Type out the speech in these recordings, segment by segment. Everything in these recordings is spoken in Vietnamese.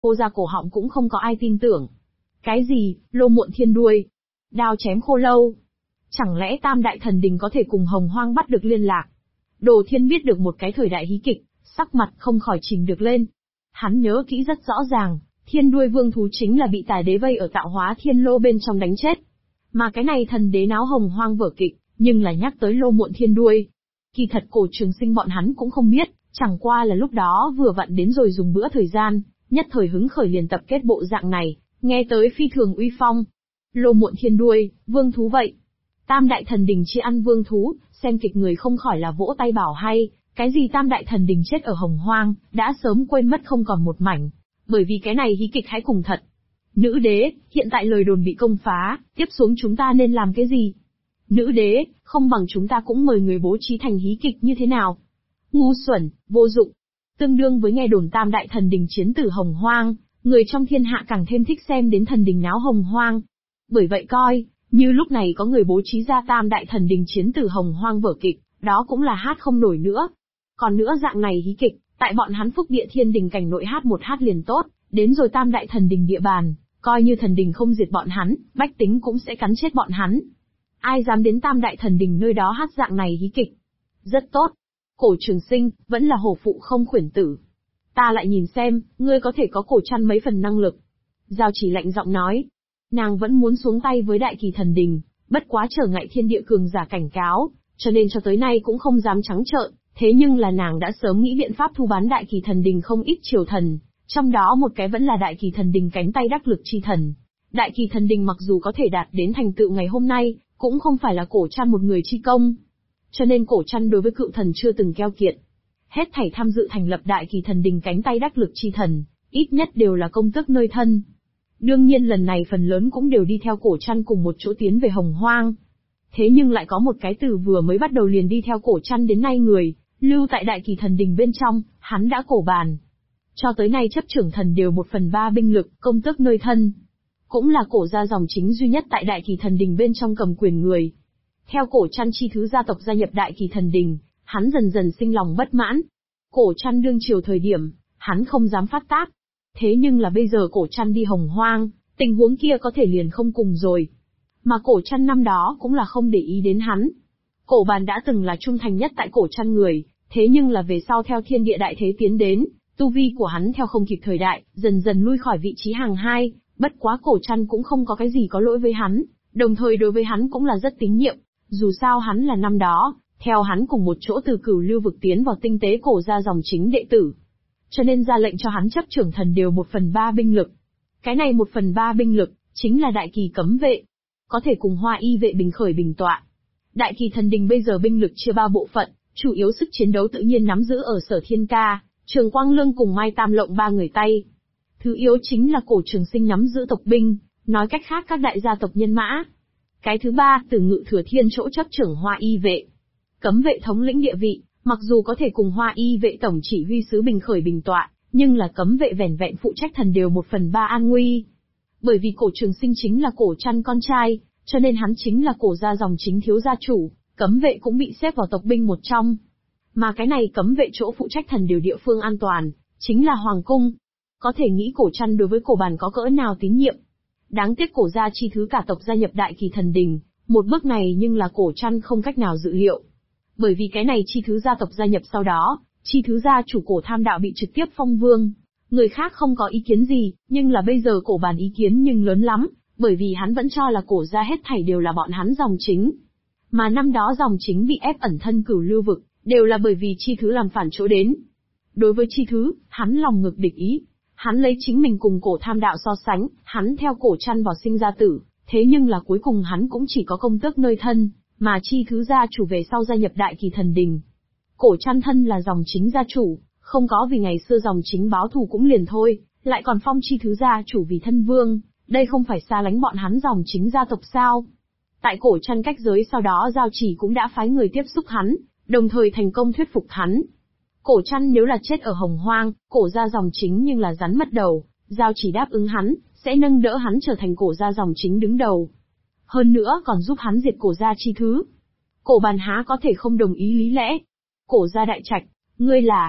hô ra cổ họng cũng không có ai tin tưởng. Cái gì, Lô Muộn Thiên đuôi? Đao chém khô lâu? Chẳng lẽ Tam Đại Thần Đình có thể cùng Hồng Hoang bắt được liên lạc? Đồ Thiên biết được một cái thời đại hí kịch, sắc mặt không khỏi chìm được lên. Hắn nhớ kỹ rất rõ ràng, Thiên đuôi vương thú chính là bị Tà Đế vây ở Tạo Hóa Thiên Lô bên trong đánh chết. Mà cái này thần đế náo Hồng Hoang vở kịch, nhưng là nhắc tới Lô Muộn Thiên đuôi. Kỳ thật Cổ Trường Sinh bọn hắn cũng không biết, chẳng qua là lúc đó vừa vặn đến rồi dùng bữa thời gian, nhất thời hứng khởi liền tập kết bộ dạng này, nghe tới phi thường uy phong. Lô Muộn Thiên đuôi, vương thú vậy. Tam Đại Thần Đình chia ăn vương thú, xem kịch người không khỏi là vỗ tay bảo hay, cái gì Tam Đại Thần Đình chết ở Hồng Hoang, đã sớm quên mất không còn một mảnh. Bởi vì cái này hí kịch hãy cùng thật. Nữ đế, hiện tại lời đồn bị công phá, tiếp xuống chúng ta nên làm cái gì? Nữ đế, không bằng chúng ta cũng mời người bố trí thành hí kịch như thế nào? Ngu xuẩn, vô dụng. Tương đương với nghe đồn Tam Đại Thần Đình chiến tử Hồng Hoang, người trong thiên hạ càng thêm thích xem đến thần đình náo Hồng Hoang. Bởi vậy coi, như lúc này có người bố trí ra Tam Đại Thần Đình chiến tử Hồng Hoang vở kịch, đó cũng là hát không nổi nữa. Còn nữa dạng này hí kịch, tại bọn hắn Phúc Địa Thiên Đình cảnh nội hát một hát liền tốt, đến rồi Tam Đại Thần Đình địa bàn, coi như thần đình không diệt bọn hắn, bách tính cũng sẽ cắn chết bọn hắn. Ai dám đến Tam Đại Thần Đình nơi đó hát dạng này hí kịch? Rất tốt. Cổ Trường Sinh, vẫn là hổ phụ không khuyển tử. Ta lại nhìn xem, ngươi có thể có Cổ Trăn mấy phần năng lực. Giao Chỉ lạnh giọng nói. Nàng vẫn muốn xuống tay với Đại Kỳ Thần Đình, bất quá trở ngại thiên địa cường giả cảnh cáo, cho nên cho tới nay cũng không dám trắng trợn, thế nhưng là nàng đã sớm nghĩ biện pháp thu bán Đại Kỳ Thần Đình không ít triều thần, trong đó một cái vẫn là Đại Kỳ Thần Đình cánh tay đắc lực chi thần. Đại Kỳ Thần Đình mặc dù có thể đạt đến thành tựu ngày hôm nay, cũng không phải là Cổ Trăn một người chi công. Cho nên Cổ Trăn đối với cựu thần chưa từng keo kiệt. Hết thảy tham dự thành lập Đại Kỳ Thần Đình cánh tay đắc lực chi thần, ít nhất đều là công tước nơi thân. Đương nhiên lần này phần lớn cũng đều đi theo Cổ Trăn cùng một chỗ tiến về Hồng Hoang. Thế nhưng lại có một cái từ vừa mới bắt đầu liền đi theo Cổ Trăn đến nay người, lưu tại Đại Kỳ Thần Đình bên trong, hắn đã cổ bàn. Cho tới nay chấp trưởng thần đều 1/3 binh lực, công tước nơi thân. Cũng là Cổ gia dòng chính duy nhất tại Đại Kỳ Thần Đình bên trong cầm quyền người. Theo Cổ Trăn chi thứ gia tộc gia nhập Đại Kỳ Thần Đình, hắn dần dần sinh lòng bất mãn. Cổ Trăn đương triều thời điểm, hắn không dám phát tác. Thế nhưng là bây giờ Cổ Trăn đi Hồng Hoang, tình huống kia có thể liền không cùng rồi. Mà Cổ Trăn năm đó cũng là không để ý đến hắn. Cổ bàn đã từng là trung thành nhất tại Cổ Trăn người, thế nhưng là về sau theo thiên địa đại thế tiến đến, tu vi của hắn theo không kịp thời đại, dần dần lui khỏi vị trí hàng hai, bất quá Cổ Trăn cũng không có cái gì có lỗi với hắn, đồng thời đối với hắn cũng là rất tín nhiệm, dù sao hắn là năm đó, theo hắn cùng một chỗ từ Cửu Lưu vực tiến vào tinh tế Cổ gia dòng chính đệ tử. Cho nên ra lệnh cho hắn chấp trưởng thần đều 1/3 binh lực. Cái này 1/3 binh lực, chính là Đại Kỳ cấm vệ. Có thể cùng Hoa Y vệ bình khởi bình tọa. Đại Kỳ Thần Đình bây giờ binh lực chia 3 bộ phận, chủ yếu sức chiến đấu tự nhiên nắm giữ ở Sở Thiên Ca, Trường Quang Lương cùng Mai Tam Lộng ba người tay. Thứ yếu chính là Cổ Trường Sinh nắm giữ tộc binh, nói cách khác các đại gia tộc nhân mã. Cái thứ ba, từ Ngự Thừa Thiên chỗ chấp trưởng Hoa Y vệ. Cấm vệ thống lĩnh địa vị, mặc dù có thể cùng Hoa Y vệ tổng chỉ huy sứ bình khởi bình tọa, nhưng là cấm vệ vẻn vẹn phụ trách thần đều 1/3 an nguy. Bởi vì Cổ Trường Sinh chính là Cổ Trăn con trai, cho nên hắn chính là Cổ gia dòng chính thiếu gia chủ, cấm vệ cũng bị xếp vào tộc binh một trong. Mà cái này cấm vệ chỗ phụ trách thần đều địa phương an toàn, chính là Hoàng Cung. Có thể nghĩ Cổ Trăn đối với Cổ bàn có cỡ nào tín nhiệm. Đáng tiếc Cổ gia chi thứ cả tộc gia nhập Đại Kỳ Thần Đình, một bước này nhưng là Cổ Trăn không cách nào dự liệu. Bởi vì cái này chi thứ gia tộc gia nhập sau đó, chi thứ gia chủ Cổ Tham Đạo bị trực tiếp phong vương. Người khác không có ý kiến gì, nhưng là bây giờ Cổ bàn ý kiến nhưng lớn lắm, bởi vì hắn vẫn cho là Cổ gia hết thảy đều là bọn hắn dòng chính. Mà năm đó dòng chính bị ép ẩn thân Cửu Lưu vực, đều là bởi vì chi thứ làm phản chỗ đến. Đối với chi thứ, hắn lòng ngực địch ý. Hắn lấy chính mình cùng Cổ Tham Đạo so sánh, hắn theo Cổ Trăn vào sinh ra tử, thế nhưng là cuối cùng hắn cũng chỉ có công tước nơi thân, mà chi thứ gia chủ về sau gia nhập Đại Kỳ Thần Đình. Cổ Trăn thân là dòng chính gia chủ, không có vì ngày xưa dòng chính báo thù cũng liền thôi, lại còn phong chi thứ gia chủ vì thân vương, đây không phải xa lánh bọn hắn dòng chính gia tộc sao? Tại Cổ Trăn cách giới sau đó Giao Chỉ cũng đã phái người tiếp xúc hắn, đồng thời thành công thuyết phục hắn. Cổ Trăn nếu là chết ở Hồng Hoang, Cổ gia dòng chính nhưng là rắn mất đầu, Giao Chỉ đáp ứng hắn, sẽ nâng đỡ hắn trở thành Cổ gia dòng chính đứng đầu. Hơn nữa còn giúp hắn diệt Cổ gia chi thứ. Cổ bàn há có thể không đồng ý lý lẽ. Cổ gia đại trạch, ngươi là...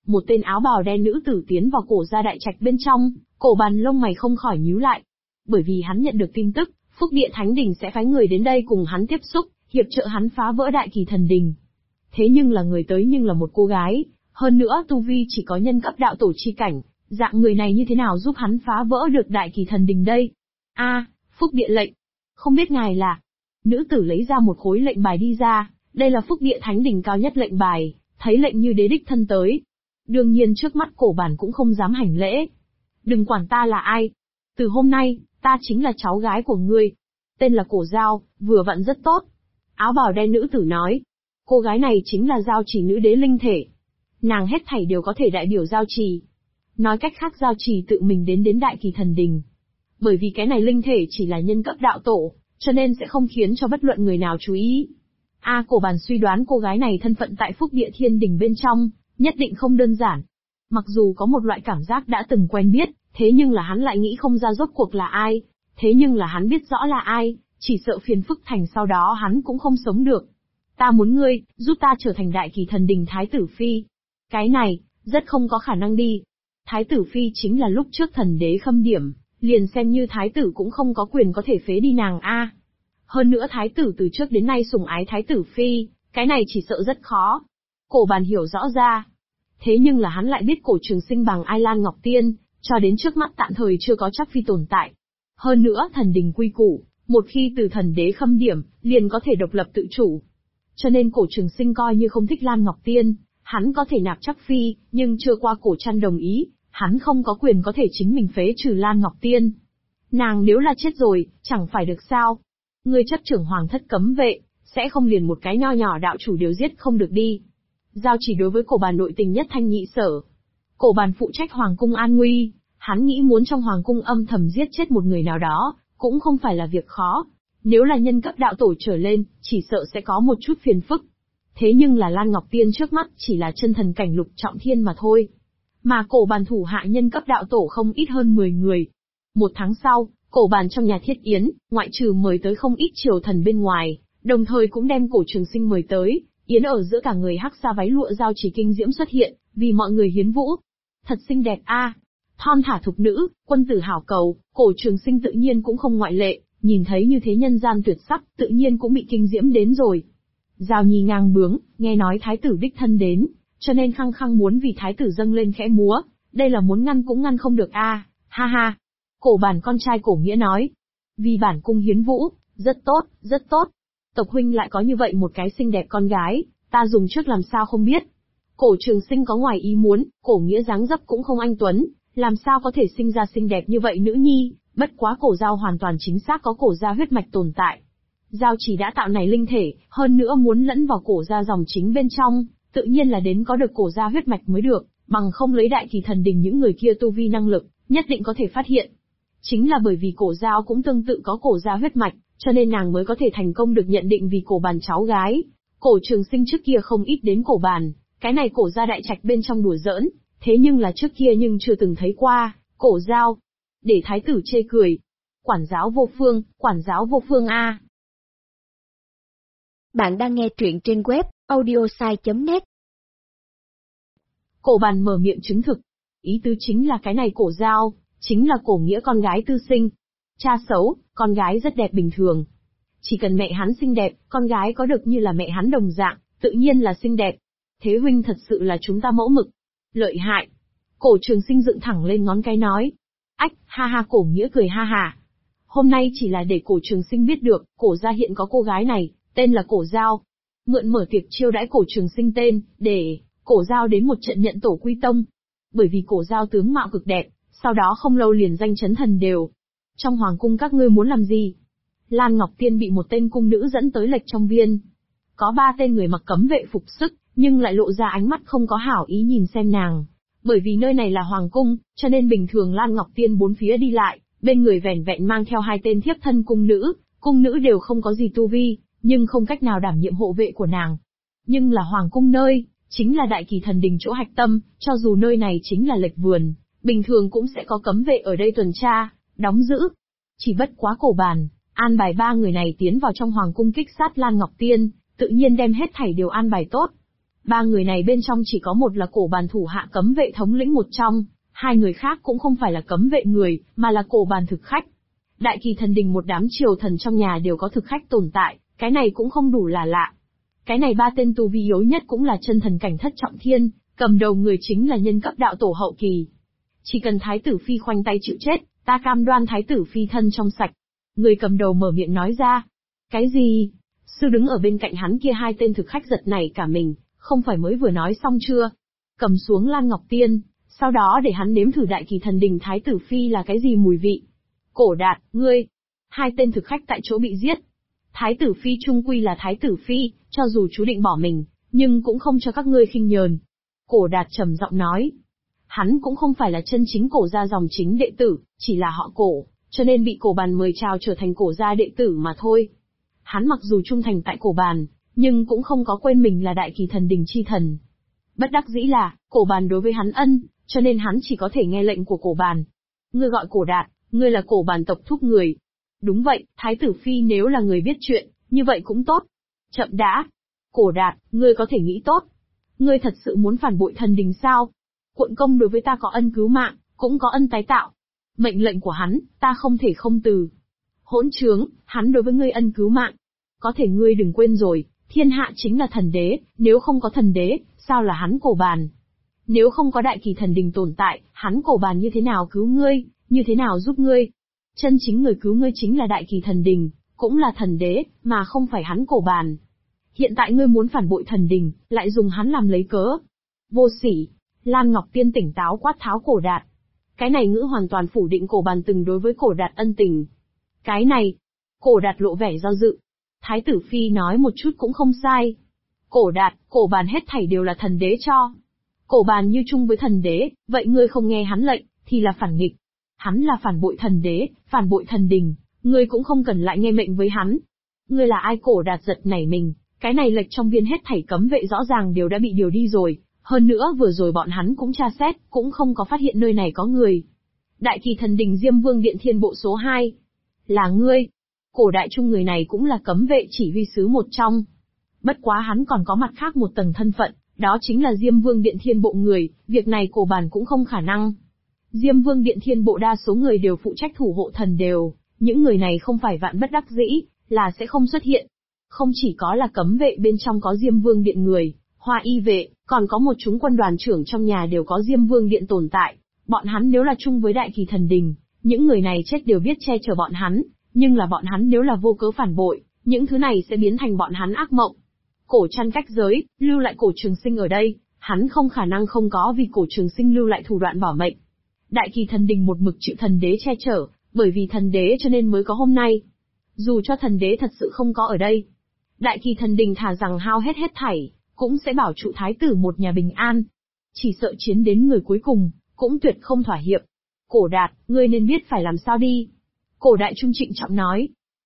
một tên áo bào đen nữ tử tiến vào cổ gia đại trạch bên trong, Cổ Bàn lông mày không khỏi nhíu lại. Bởi vì hắn nhận được tin tức, Phúc Địa Thánh Đình sẽ phái người đến đây cùng hắn tiếp xúc, hiệp trợ hắn phá vỡ Đại Kỳ Thần Đình. Thế nhưng là người tới nhưng là một cô gái, hơn nữa tu vi chỉ có nhân cấp đạo tổ chi cảnh, dạng người này như thế nào giúp hắn phá vỡ được Đại Kỳ Thần Đình đây? Phúc Địa lệnh. Không biết ngài là... Nữ tử lấy ra một khối lệnh bài đi ra, đây là Phúc Địa Thánh Đình cao nhất lệnh bài, thấy lệnh như đế đích thân tới. Đương nhiên trước mắt Cổ Bàn cũng không dám hành lễ. Đừng quản ta là ai. Từ hôm nay, ta chính là cháu gái của ngươi. Tên là Cổ Giao, vừa vặn rất tốt. Áo bào đen nữ tử nói. Cô gái này chính là Giao Chỉ nữ đế linh thể. Nàng hết thảy đều có thể đại biểu Giao Chỉ. Nói cách khác Giao Chỉ tự mình đến Đại Kỳ Thần Đình. Bởi vì cái này linh thể chỉ là nhân cấp đạo tổ, cho nên sẽ không khiến cho bất luận người nào chú ý. Cổ Bàn suy đoán cô gái này thân phận tại Phúc Địa Thiên Đình bên trong, nhất định không đơn giản. Mặc dù có một loại cảm giác đã từng quen biết, thế nhưng là hắn lại nghĩ không ra rốt cuộc là ai. Thế nhưng là hắn biết rõ là ai, chỉ sợ phiền phức thành sau đó hắn cũng không sống được. Ta muốn ngươi, giúp ta trở thành Đại Kỳ Thần Đình Thái Tử Phi. Cái này, rất không có khả năng đi. Thái Tử Phi chính là lúc trước thần đế khâm điểm, liền xem như Thái Tử cũng không có quyền có thể phế đi nàng Hơn nữa Thái Tử từ trước đến nay sủng ái Thái Tử Phi, cái này chỉ sợ rất khó. Cổ Bàn hiểu rõ ra. Thế nhưng là hắn lại biết Cổ Trường Sinh bằng Ai Lan Ngọc Tiên, cho đến trước mắt tạm thời chưa có chắc phi tồn tại. Hơn nữa thần đình quy củ, một khi từ thần đế khâm điểm, liền có thể độc lập tự chủ. Cho nên Cổ Trường Sinh coi như không thích Lan Ngọc Tiên, hắn có thể nạp chắc phi, nhưng chưa qua cổ trăn đồng ý, hắn không có quyền có thể chính mình phế trừ Lan Ngọc Tiên. Nàng nếu là chết rồi, chẳng phải được sao? Ngươi chấp trưởng hoàng thất cấm vệ, sẽ không liền một cái nho nhỏ đạo chủ đều giết không được đi. Giao Chỉ đối với Cổ Bàn nội tình nhất thanh nhị sở. Cổ Bàn phụ trách hoàng cung an nguy, hắn nghĩ muốn trong hoàng cung âm thầm giết chết một người nào đó, cũng không phải là việc khó. Nếu là nhân cấp đạo tổ trở lên, chỉ sợ sẽ có một chút phiền phức. Thế nhưng là Lan Ngọc Tiên trước mắt chỉ là chân thần cảnh lục trọng thiên mà thôi. Mà Cổ Bàn thủ hạ nhân cấp đạo tổ không ít hơn 10 người. Một tháng sau, Cổ Bàn trong nhà thiết yến, ngoại trừ mời tới không ít triều thần bên ngoài, đồng thời cũng đem Cổ Trường Sinh mời tới. Yến ở giữa cả người hắc sa váy lụa Giao Chỉ kinh diễm xuất hiện, vì mọi người hiến vũ. Thật xinh đẹp thon thả thục nữ, quân tử hảo cầu, Cổ Trường Sinh tự nhiên cũng không ngoại lệ, nhìn thấy như thế nhân gian tuyệt sắc, tự nhiên cũng bị kinh diễm đến rồi. Giao Nhi ngang bướng, nghe nói thái tử đích thân đến, cho nên khăng khăng muốn vì thái tử dâng lên khẽ múa, đây là muốn ngăn cũng ngăn không được ha ha. Cổ Bàn con trai Cổ Nghĩa nói, vì bản cung hiến vũ, rất tốt, rất tốt. Tộc huynh lại có như vậy một cái xinh đẹp con gái, ta dùng trước làm sao không biết. Cổ Trường Sinh có ngoài ý muốn, Cổ Nghĩa dáng dấp cũng không anh tuấn, làm sao có thể sinh ra xinh đẹp như vậy nữ nhi, bất quá Cổ Giao hoàn toàn chính xác có Cổ gia huyết mạch tồn tại. Giao Chỉ đã tạo này linh thể, hơn nữa muốn lẫn vào Cổ gia dòng chính bên trong, tự nhiên là đến có được Cổ gia huyết mạch mới được, bằng không lấy Đại Kỳ Thần Đình những người kia tu vi năng lực, nhất định có thể phát hiện. Chính là bởi vì Cổ Giao cũng tương tự có Cổ gia huyết mạch, cho nên nàng mới có thể thành công được nhận định vì Cổ Bàn cháu gái. Cổ Trường Sinh trước kia không ít đến Cổ Bàn, cái này Cổ gia đại trạch bên trong đùa giỡn, thế nhưng là trước kia nhưng chưa từng thấy qua. Cổ Giao, để thái tử chê cười. Quản giáo vô phương Bạn đang nghe truyện trên web audiosai.net. Cổ Bàn mở miệng chứng thực. Ý tứ chính là cái này Cổ Giao, chính là Cổ Nghĩa con gái tư sinh. Cha xấu, con gái rất đẹp bình thường. Chỉ cần mẹ hắn xinh đẹp, con gái có được như là mẹ hắn đồng dạng, tự nhiên là xinh đẹp. Thế huynh thật sự là chúng ta mẫu mực. Lợi hại. Cổ Trường Sinh dựng thẳng lên ngón cái nói. Ách, ha ha. Cổ Nghĩa cười ha ha. Hôm nay chỉ là để Cổ Trường Sinh biết được, Cổ gia hiện có cô gái này, tên là Cổ Giao. Mượn mở tiệc chiêu đãi Cổ Trường Sinh tên, để Cổ Giao đến một trận nhận tổ quy tông. Bởi vì Cổ Giao tướng mạo cực đẹp, sau đó không lâu liền danh chấn thần đều. Trong hoàng cung các ngươi muốn làm gì? Lan Ngọc Tiên bị một tên cung nữ dẫn tới lệch trong viên. Có 3 tên người mặc cấm vệ phục sức, nhưng lại lộ ra ánh mắt không có hảo ý nhìn xem nàng. Bởi vì nơi này là hoàng cung, cho nên bình thường Lan Ngọc Tiên bốn phía đi lại, bên người vẻn vẹn mang theo 2 tên thiếp thân cung nữ đều không có gì tu vi, nhưng không cách nào đảm nhiệm hộ vệ của nàng. Nhưng là hoàng cung nơi, chính là Đại Kỳ Thần Đình chỗ hạch tâm, cho dù nơi này chính là lệch vườn, bình thường cũng sẽ có cấm vệ ở đây tuần tra, đóng giữ. Chỉ bất quá Cổ Bàn, an bài 3 người này tiến vào trong hoàng cung kích sát Lan Ngọc Tiên, tự nhiên đem hết thảy đều an bài tốt. Ba người này bên trong chỉ có một là cổ bàn thủ hạ cấm vệ thống lĩnh một trong, hai người khác cũng không phải là cấm vệ người, mà là cổ bàn thực khách. Đại Kỳ Thần Đình một đám triều thần trong nhà đều có thực khách tồn tại, cái này cũng không đủ là lạ. Cái này ba tên tu vi yếu nhất cũng là chân thần cảnh thất trọng thiên, cầm đầu người chính là nhân cấp đạo tổ hậu kỳ. Chỉ cần Thái tử Phi khoanh tay chịu chết, ta cam đoan Thái tử Phi thân trong sạch. Người cầm đầu mở miệng nói ra. Cái gì? Sư đứng ở bên cạnh hắn kia hai tên thực khách giật nảy cả mình, không phải mới vừa nói xong chưa? Cầm xuống Lan Ngọc Tiên, sau đó để hắn nếm thử Đại Kỳ Thần Đình Thái tử Phi là cái gì mùi vị. Cổ Đạt, ngươi! Hai tên thực khách tại chỗ bị giết. Thái tử Phi trung quy là Thái tử Phi, cho dù chú định bỏ mình, nhưng cũng không cho các ngươi khinh nhờn. Cổ Đạt trầm giọng nói. Hắn cũng không phải là chân chính cổ gia dòng chính đệ tử, chỉ là họ cổ, cho nên bị cổ bàn mời chào trở thành cổ gia đệ tử mà thôi. Hắn mặc dù trung thành tại cổ bàn, nhưng cũng không có quên mình là Đại Kỳ Thần Đình chi thần. Bất đắc dĩ là, cổ bàn đối với hắn ân, cho nên hắn chỉ có thể nghe lệnh của cổ bàn. Ngươi gọi Cổ Đạt, ngươi là cổ bàn tộc thúc người. Đúng vậy, Thái tử Phi nếu là người biết chuyện, như vậy cũng tốt. Chậm đã. Cổ Đạt, ngươi có thể nghĩ tốt. Ngươi thật sự muốn phản bội thần đình sao? Quận công đối với ta có ân cứu mạng, cũng có ân tái tạo. Mệnh lệnh của hắn, ta không thể không từ. Hỗn trướng, hắn đối với ngươi ân cứu mạng. Có thể ngươi đừng quên rồi, thiên hạ chính là thần đế, nếu không có thần đế, sao là hắn cổ bàn? Nếu không có Đại Kỳ Thần Đình tồn tại, hắn cổ bàn như thế nào cứu ngươi, như thế nào giúp ngươi? Chân chính người cứu ngươi chính là Đại Kỳ Thần Đình, cũng là thần đế, mà không phải hắn cổ bàn. Hiện tại ngươi muốn phản bội thần đình, lại dùng hắn làm lấy cớ. Vô sỉ! Lan Ngọc Tiên tỉnh táo quát tháo Cổ Đạt. Cái này ngữ hoàn toàn phủ định cổ bàn từng đối với Cổ Đạt ân tình. Cái này, Cổ Đạt lộ vẻ do dự. Thái tử Phi nói một chút cũng không sai. Cổ Đạt, cổ bàn hết thảy đều là thần đế cho. Cổ bàn như chung với thần đế, vậy ngươi không nghe hắn lệnh, thì là phản nghịch. Hắn là phản bội thần đế, phản bội thần đình, ngươi cũng không cần lại nghe mệnh với hắn. Ngươi là ai? Cổ Đạt giật nảy mình, cái này lệch trong viên hết thảy cấm vệ rõ ràng đều đã bị điều đi rồi, hơn nữa vừa rồi bọn hắn cũng tra xét, cũng không có phát hiện nơi này có người. Đại Kỳ Thần Đình Diêm Vương Điện Thiên Bộ số 2. Là ngươi. Cổ đại trung người này cũng là cấm vệ chỉ huy sứ một trong. Bất quá hắn còn có mặt khác một tầng thân phận, đó chính là Diêm Vương Điện Thiên Bộ người, việc này cổ bàn cũng không khả năng. Diêm Vương Điện Thiên Bộ đa số người đều phụ trách thủ hộ thần đều, những người này không phải vạn bất đắc dĩ, là sẽ không xuất hiện. Không chỉ có là cấm vệ bên trong có Diêm Vương Điện người, Hoa Y vệ, còn có một chúng quân đoàn trưởng trong nhà đều có Diêm Vương Điện tồn tại. Bọn hắn nếu là chung với Đại Kỳ Thần Đình, những người này chết đều biết che chở bọn hắn, nhưng là bọn hắn nếu là vô cớ phản bội, những thứ này sẽ biến thành bọn hắn ác mộng. Cổ Trăn cách giới, lưu lại Cổ Trường Sinh ở đây, hắn không khả năng không có vì Cổ Trường Sinh lưu lại thủ đoạn bảo mệnh. Đại Kỳ Thần Đình một mực chịu thần đế che chở, bởi vì thần đế cho nên mới có hôm nay. Dù cho thần đế thật sự không có ở đây, Đại Kỳ Thần Đình thà rằng hao hết hết thảy, cũng sẽ bảo trụ thái tử một nhà bình an. Chỉ sợ chiến đến người cuối cùng, cũng tuyệt không thỏa hiệp. Cổ Đạt, ngươi nên biết phải làm sao đi. Cổ đại trung trịnh trọng nói.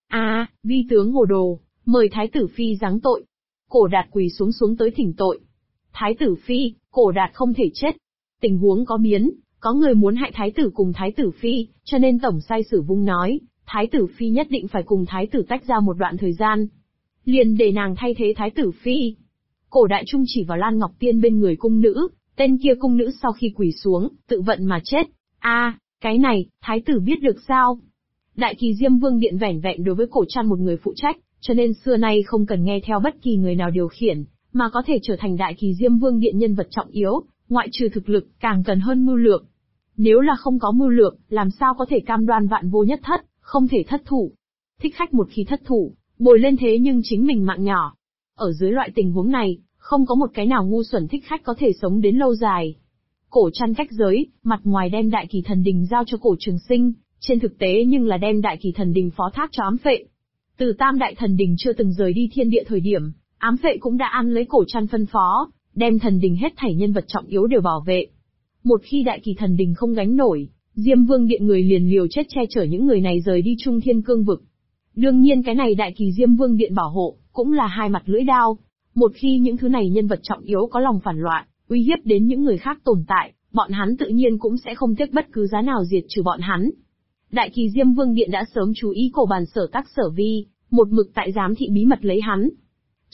Vi tướng hồ đồ, mời Thái tử Phi giáng tội. Cổ Đạt quỳ xuống tới thỉnh tội. Thái tử Phi, Cổ Đạt không thể chết. Tình huống có biến, có người muốn hại Thái tử cùng Thái tử Phi, cho nên Tổng sai sử Vung nói, Thái tử Phi nhất định phải cùng Thái tử tách ra một đoạn thời gian. Liền để nàng thay thế Thái tử Phi. Cổ đại trung chỉ vào Lan Ngọc Tiên bên người cung nữ, tên kia cung nữ sau khi quỳ xuống, tự vận mà chết. Cái này, Thái tử biết được sao? Đại Kỳ Diêm Vương Điện vẻn vẹn đối với Cổ Trăn một người phụ trách, cho nên xưa nay không cần nghe theo bất kỳ người nào điều khiển, mà có thể trở thành Đại Kỳ Diêm Vương Điện nhân vật trọng yếu, ngoại trừ thực lực, càng cần hơn mưu lược. Nếu là không có mưu lược, làm sao có thể cam đoan vạn vô nhất thất, không thể thất thủ. Thích khách một khi thất thủ, bồi lên thế nhưng chính mình mạng nhỏ. Ở dưới loại tình huống này, không có một cái nào ngu xuẩn thích khách có thể sống đến lâu dài. Cổ Trăn cách giới, mặt ngoài đem Đại Kỳ Thần Đình giao cho Cổ Trường Sinh, trên thực tế nhưng là đem Đại Kỳ Thần Đình phó thác cho ám phệ. Từ Tam Đại Thần Đình chưa từng rời đi thiên địa thời điểm, ám phệ cũng đã ăn lấy Cổ Trăn phân phó, đem thần đình hết thảy nhân vật trọng yếu đều bảo vệ. Một khi Đại Kỳ Thần Đình không gánh nổi, Diêm Vương Điện người liền liều chết che chở những người này rời đi Trung Thiên Cương vực. Đương nhiên cái này Đại Kỳ Diêm Vương Điện bảo hộ, cũng là hai mặt lưỡi đao. Một khi những thứ này nhân vật trọng yếu có lòng phản loạn, uy hiếp đến những người khác tồn tại, bọn hắn tự nhiên cũng sẽ không tiếc bất cứ giá nào diệt trừ bọn hắn. Đại Kỳ Diêm Vương Điện đã sớm chú ý Cổ bàn sở tác sở vi, một mực tại giám thị bí mật lấy hắn.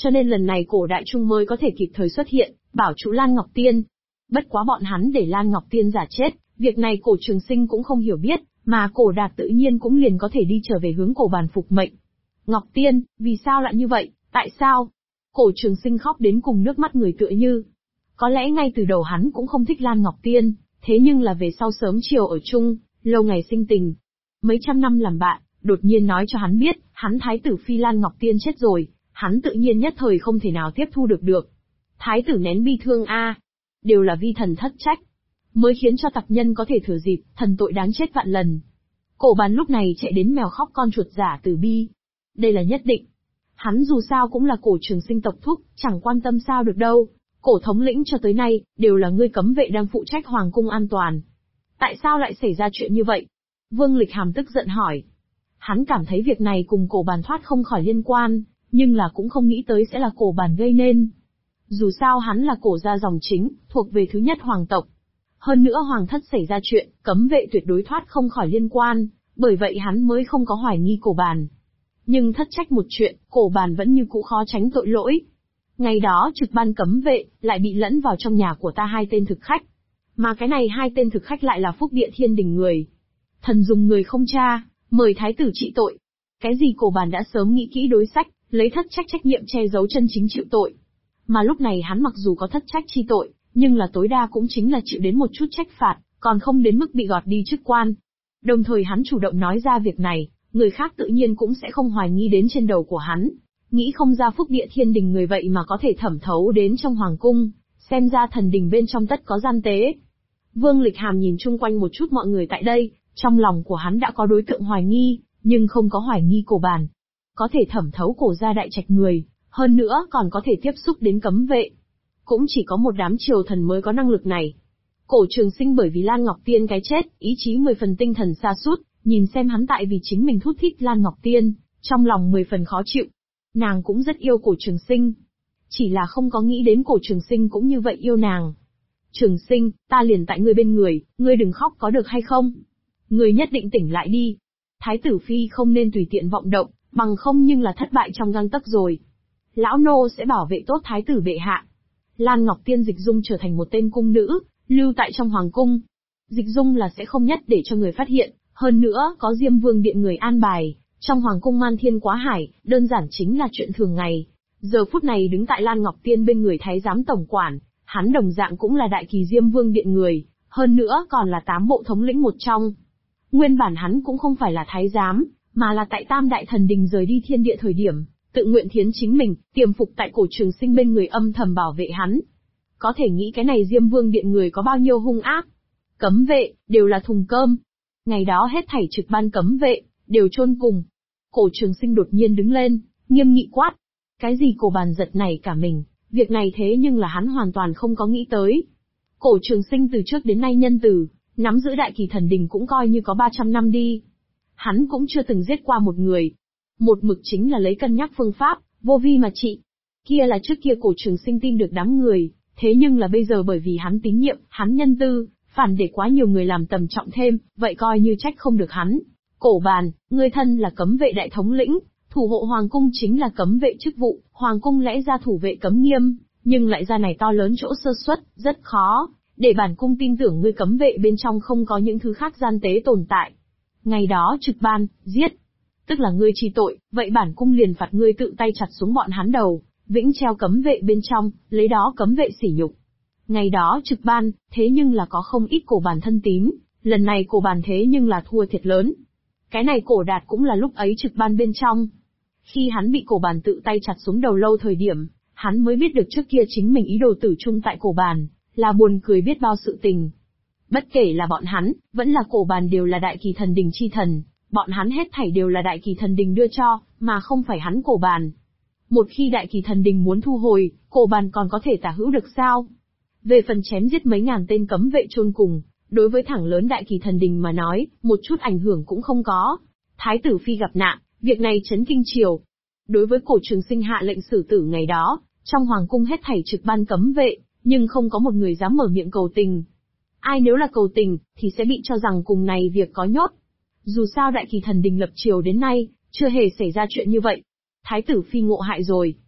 cho nên lần này cổ đại trung mới có thể kịp thời xuất hiện, bảo trụ Lan Ngọc Tiên. Bất quá bọn hắn để Lan Ngọc Tiên giả chết, việc này cổ Trường Sinh cũng không hiểu biết, mà cổ Đạt tự nhiên cũng liền có thể đi trở về hướng cổ bàn phục mệnh. Ngọc Tiên, vì sao lại như vậy, tại sao? Cổ Trường Sinh khóc đến cùng nước mắt người tựa như. Có lẽ ngay từ đầu hắn cũng không thích Lan Ngọc Tiên, thế nhưng là về sau sớm chiều ở chung, lâu ngày sinh tình. Mấy trăm năm làm bạn, đột nhiên nói cho hắn biết, hắn thái tử phi Lan Ngọc Tiên chết rồi, hắn tự nhiên nhất thời không thể nào tiếp thu được. Thái tử nén bi thương đều là vi thần thất trách, mới khiến cho tặc nhân có thể thừa dịp, thần tội đáng chết vạn lần. Cổ bàn lúc này chạy đến mèo khóc con chuột giả từ bi. Đây là nhất định. Hắn dù sao cũng là cổ Trường Sinh tộc thúc, chẳng quan tâm sao được đâu. Cổ thống lĩnh cho tới nay, đều là ngươi cấm vệ đang phụ trách hoàng cung an toàn. Tại sao lại xảy ra chuyện như vậy? Vương Lịch Hàm tức giận hỏi. Hắn cảm thấy việc này cùng cổ bàn thoát không khỏi liên quan, nhưng là cũng không nghĩ tới sẽ là cổ bàn gây nên. Dù sao hắn là cổ gia dòng chính, thuộc về thứ nhất hoàng tộc. Hơn nữa hoàng thất xảy ra chuyện, cấm vệ tuyệt đối thoát không khỏi liên quan, bởi vậy hắn mới không có hoài nghi cổ bàn. Nhưng thất trách một chuyện, cổ bàn vẫn như cũ khó tránh tội lỗi. Ngày đó trực ban cấm vệ, lại bị lẫn vào trong nhà của ta 2 tên thực khách. Mà cái này 2 tên thực khách lại là Phúc Địa Thiên Đình người. Thần dùng người không tra, mời thái tử trị tội. Cái gì cổ bàn đã sớm nghĩ kỹ đối sách, lấy thất trách trách nhiệm che giấu chân chính chịu tội. Mà lúc này hắn mặc dù có thất trách chi tội, nhưng là tối đa cũng chính là chịu đến một chút trách phạt, còn không đến mức bị gọt đi chức quan. Đồng thời hắn chủ động nói ra việc này, người khác tự nhiên cũng sẽ không hoài nghi đến trên đầu của hắn. Nghĩ không ra Phúc Địa Thiên Đình người vậy mà có thể thẩm thấu đến trong hoàng cung, xem ra thần đình bên trong tất có gian tế. Vương Lịch Hàm nhìn chung quanh một chút mọi người tại đây, trong lòng của hắn đã có đối tượng hoài nghi, nhưng không có hoài nghi cổ bàn. Có thể thẩm thấu cổ gia đại trạch người, hơn nữa còn có thể tiếp xúc đến cấm vệ. Cũng chỉ có một đám triều thần mới có năng lực này. Cổ Trường Sinh bởi vì Lan Ngọc Tiên cái chết, ý chí 10 phần tinh thần sa sút, nhìn xem hắn tại vì chính mình thút thít Lan Ngọc Tiên, trong lòng 10 phần khó chịu. Nàng cũng rất yêu cổ Trường Sinh. Chỉ là không có nghĩ đến cổ Trường Sinh cũng như vậy yêu nàng. Trường Sinh, ta liền tại ngươi bên người, ngươi đừng khóc có được hay không? Ngươi nhất định tỉnh lại đi. Thái tử phi không nên tùy tiện vọng động, bằng không nhưng là thất bại trong gang tấc rồi. Lão nô sẽ bảo vệ tốt thái tử bệ hạ. Lan Ngọc Tiên Dịch Dung trở thành một tên cung nữ, lưu tại trong hoàng cung. Dịch Dung là sẽ không nhất để cho người phát hiện, hơn nữa có Diêm Vương điện người an bài, trong hoàng cung man thiên quá hải, đơn giản chính là chuyện thường ngày. Giờ phút này đứng tại Lan Ngọc Tiên bên người thái giám tổng quản, hắn đồng dạng cũng là đại kỳ Diêm Vương điện người, hơn nữa còn là 8 bộ thống lĩnh một trong. Nguyên bản hắn cũng không phải là thái giám, mà là tại Tam Đại Thần Đình rời đi thiên địa thời điểm, tự nguyện thiến chính mình, tiềm phục tại cổ Trường Sinh bên người âm thầm bảo vệ hắn. Có thể nghĩ cái này Diêm Vương điện người có bao nhiêu hung ác. Cấm vệ, đều là thùng cơm. Ngày đó hết thảy trực ban cấm vệ, đều chôn cùng. Cổ Trường Sinh đột nhiên đứng lên, nghiêm nghị quát. Cái gì cổ bàn giật này cả mình, việc này thế nhưng là hắn hoàn toàn không có nghĩ tới. Cổ Trường Sinh từ trước đến nay nhân từ, nắm giữ đại kỳ thần đình cũng coi như có 300 năm đi. Hắn cũng chưa từng giết qua một người. Một mực chính là lấy cân nhắc phương pháp, vô vi mà trị. Kia là trước kia cổ Trường Sinh tin được đám người, thế nhưng là bây giờ bởi vì hắn tín nhiệm, hắn nhân tư, phản để quá nhiều người làm tầm trọng thêm, vậy coi như trách không được hắn. Cổ bàn, ngươi thân là cấm vệ đại thống lĩnh, thủ hộ hoàng cung chính là cấm vệ chức vụ, hoàng cung lẽ ra thủ vệ cấm nghiêm, nhưng lại ra này to lớn chỗ sơ suất, rất khó, để bản cung tin tưởng ngươi cấm vệ bên trong không có những thứ khác gian tế tồn tại. Ngày đó trực ban, giết, tức là ngươi chi tội, vậy bản cung liền phạt ngươi tự tay chặt xuống bọn hắn đầu, vĩnh treo cấm vệ bên trong, lấy đó cấm vệ sỉ nhục. Ngày đó trực ban, thế nhưng là có không ít cổ bàn thân tín, lần này cổ bàn thế nhưng là thua thiệt lớn. Cái này cổ Đạt cũng là lúc ấy trực ban bên trong. Khi hắn bị cổ bàn tự tay chặt xuống đầu lâu thời điểm, hắn mới biết được trước kia chính mình ý đồ tử trung tại cổ bàn, là buồn cười biết bao sự tình. Bất kể là bọn hắn, vẫn là cổ bàn đều là đại kỳ thần đình chi thần, bọn hắn hết thảy đều là đại kỳ thần đình đưa cho, mà không phải hắn cổ bàn. Một khi đại kỳ thần đình muốn thu hồi, cổ bàn còn có thể tả hữu được sao? Về phần chém giết mấy ngàn tên cấm vệ chôn cùng, đối với thẳng lớn đại kỳ thần đình mà nói, một chút ảnh hưởng cũng không có. Thái tử phi gặp nạn, việc này chấn kinh triều. Đối với cổ Trường Sinh hạ lệnh xử tử ngày đó, trong hoàng cung hết thảy trực ban cấm vệ, nhưng không có một người dám mở miệng cầu tình. Ai nếu là cầu tình, thì sẽ bị cho rằng cùng này việc có nhốt. Dù sao đại kỳ thần đình lập triều đến nay, chưa hề xảy ra chuyện như vậy. Thái tử phi ngộ hại rồi.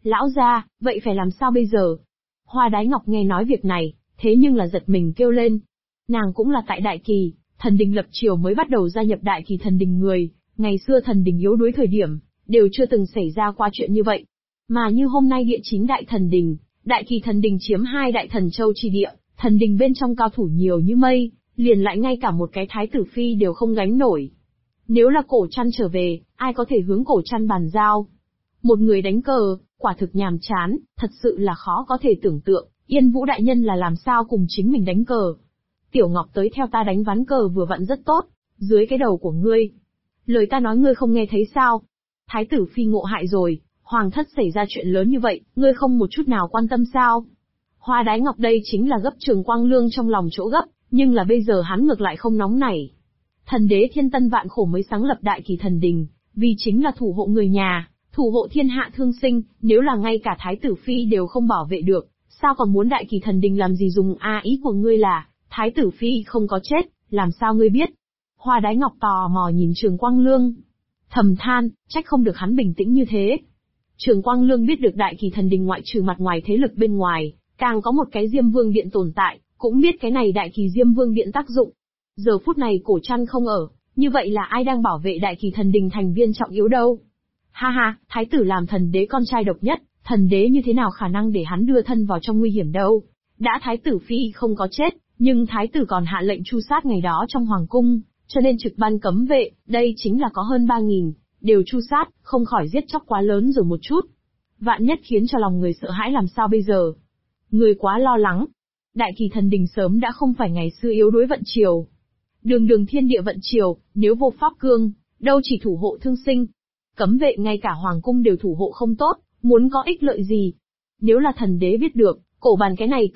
Lão gia, vậy phải làm sao bây giờ? Hoa Đái Ngọc nghe nói việc này, thế nhưng là giật mình kêu lên. Nàng cũng là tại Đại Kỳ, thần đình lập triều mới bắt đầu gia nhập Đại Kỳ thần đình người, ngày xưa thần đình yếu đuối thời điểm, đều chưa từng xảy ra qua chuyện như vậy. Mà như hôm nay địa chính đại thần đình, Đại Kỳ thần đình chiếm 2 đại thần châu chi địa, thần đình bên trong cao thủ nhiều như mây, liền lại ngay cả một cái thái tử phi đều không gánh nổi. Nếu là Cổ Trăn trở về, ai có thể hướng Cổ Trăn bàn giao? Một người đánh cờ, quả thực nhàm chán, thật sự là khó có thể tưởng tượng, Yên Vũ đại nhân là làm sao cùng chính mình đánh cờ. Tiểu Ngọc tới theo ta đánh ván cờ vừa vặn rất tốt, dưới cái đầu của ngươi. Lời ta nói ngươi không nghe thấy sao? Thái tử phi ngộ hại rồi, hoàng thất xảy ra chuyện lớn như vậy, ngươi không một chút nào quan tâm sao? Hoa Đái Ngọc đây chính là gấp Trường Quang Lương trong lòng chỗ gấp, nhưng là bây giờ hắn ngược lại không nóng nảy. Thần đế thiên tân vạn khổ mới sáng lập Đại Kỳ thần đình, vì chính là thủ hộ người nhà, thủ hộ thiên hạ thương sinh, nếu là ngay cả thái tử phi đều không bảo vệ được, sao còn muốn Đại Kỳ thần đình làm gì dùng ý của ngươi là, thái tử phi không có chết, làm sao ngươi biết? Hoa Đái Ngọc tò mò nhìn Trường Quang Lương, thầm than, trách không được hắn bình tĩnh như thế. Trường Quang Lương biết được Đại Kỳ thần đình ngoại trừ mặt ngoài thế lực bên ngoài, càng có một cái Diêm Vương điện tồn tại, cũng biết cái này Đại Kỳ Diêm Vương điện tác dụng. Giờ phút này Cổ Trăn không ở, như vậy là ai đang bảo vệ Đại Kỳ thần đình thành viên trọng yếu đâu? Ha ha, thái tử làm thần đế con trai độc nhất, thần đế như thế nào khả năng để hắn đưa thân vào trong nguy hiểm đâu? Đã thái tử phi không có chết, nhưng thái tử còn hạ lệnh tru sát ngày đó trong hoàng cung, cho nên trực ban cấm vệ, đây chính là có hơn 3.000, đều tru sát, không khỏi giết chóc quá lớn rồi một chút. Vạn nhất khiến cho lòng người sợ hãi làm sao bây giờ? Người quá lo lắng. Đại Kỳ thần đình sớm đã không phải ngày xưa yếu đuối vận triều. Đường đường thiên địa vận triều, nếu vô pháp cương, đâu chỉ thủ hộ thương sinh. Cấm vệ ngay cả hoàng cung đều thủ hộ không tốt, muốn có ích lợi gì? Nếu là thần đế biết được, cổ bàn cái này